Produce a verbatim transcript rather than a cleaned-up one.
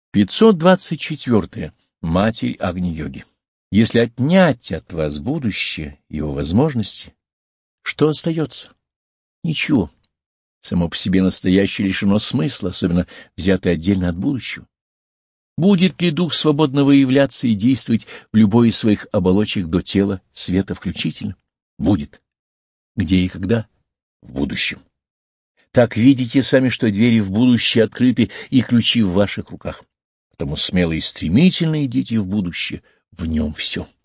пятьсот двадцать четыре. Матерь Агни-йоги. Если отнять от вас будущее, его возможности, что остается? Ничего. Само по себе настоящее лишено смысла, особенно взятое отдельно от будущего. Будет ли дух свободно выявляться и действовать в любой из своих оболочек до тела света включительно? Будет. Где и когда? В будущем. Так видите сами, что двери в будущее открыты и ключи в ваших руках. Потому смело и стремительно идите в будущее, в нем все.